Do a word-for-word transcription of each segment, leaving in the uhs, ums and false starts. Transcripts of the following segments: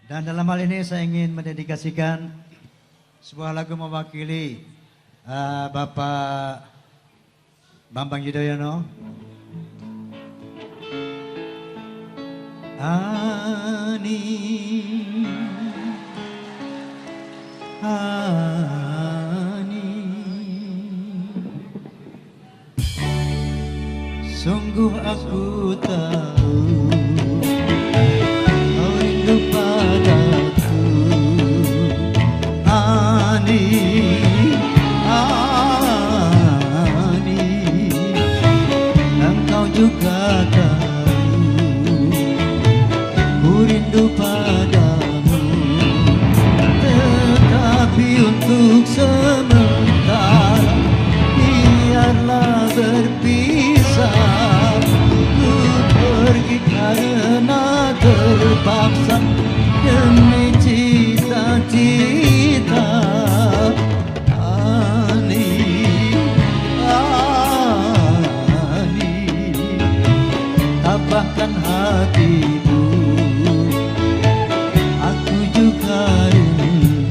Dan dalam hal ini saya ingin mendedikasikan sebuah lagu mewakili uh, Bapak Bambang Yudhoyono. Ani, Ani, sungguh aku tahu kau rindu padaku. Ani, Ani, engkau juga tahu ku rindu padamu. Tetapi untuk sementara biarlah berpisah. Ku pergi karena terpaksa demi cita-cita. Ani, Ani, tabahkan hatimu, aku juga rindu.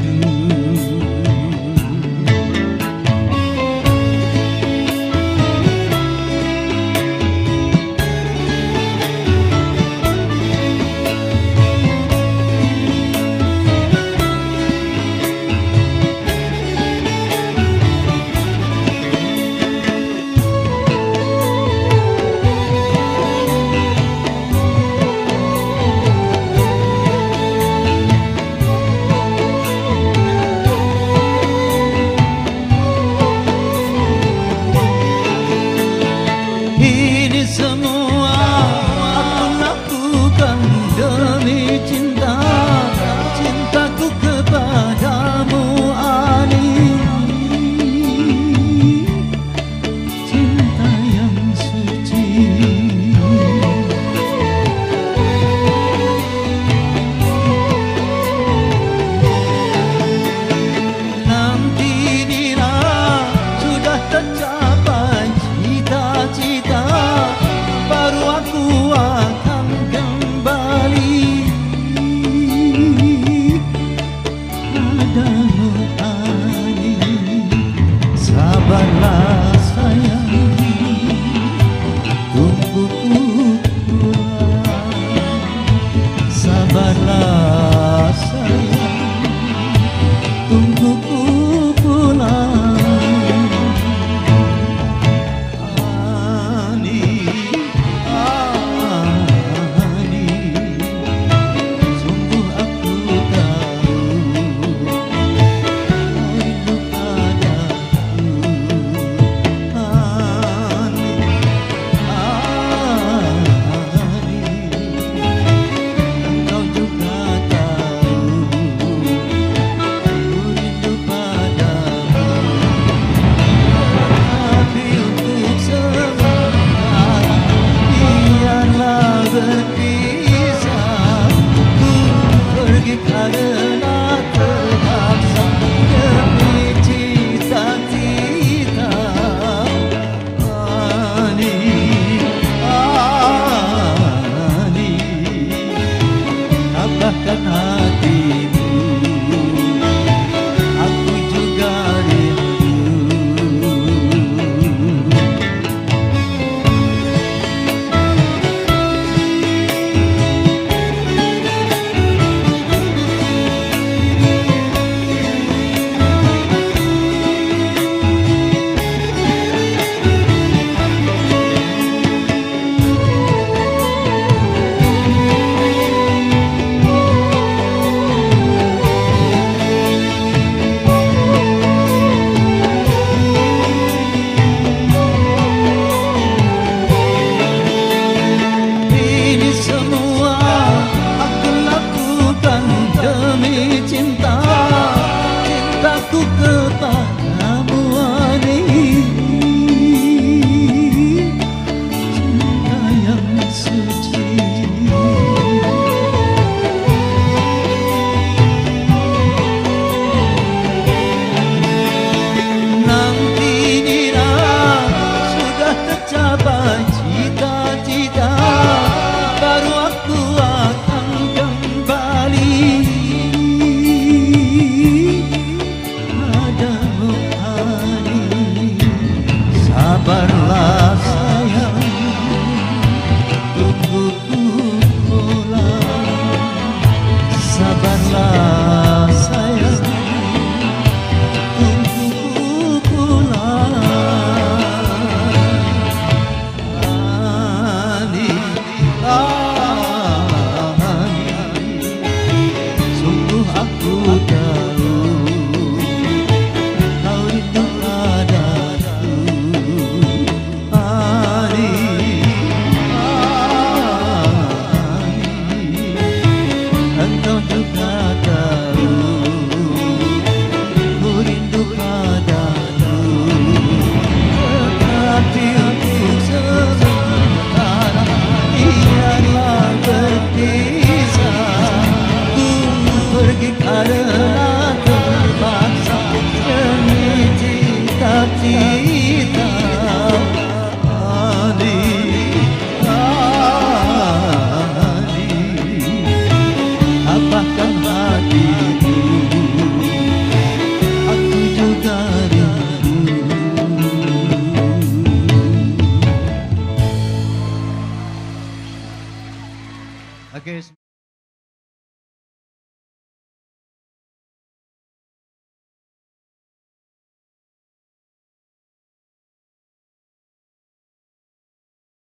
Ini semua aku lakukan demi cinta, cintaku kepadamu Ani, cinta yang suci. Nanti bila sudah tercapai cita-cita, baru aku akan kembali padamu Ani. Sabarlah sayang, tunggu ku pulang. Sabarlah sayang, tunggu ku pulang. Berpisah, ku pergi karena terpaksa demi cita-cita. Ani, Ani, tabahkan hatimu, aku juga rindu. Cita-cita baru aku akan kembali karena terpaksa demi cita-cita. Adik, adik, apakah hatimu? Aku juga rindu. Oke.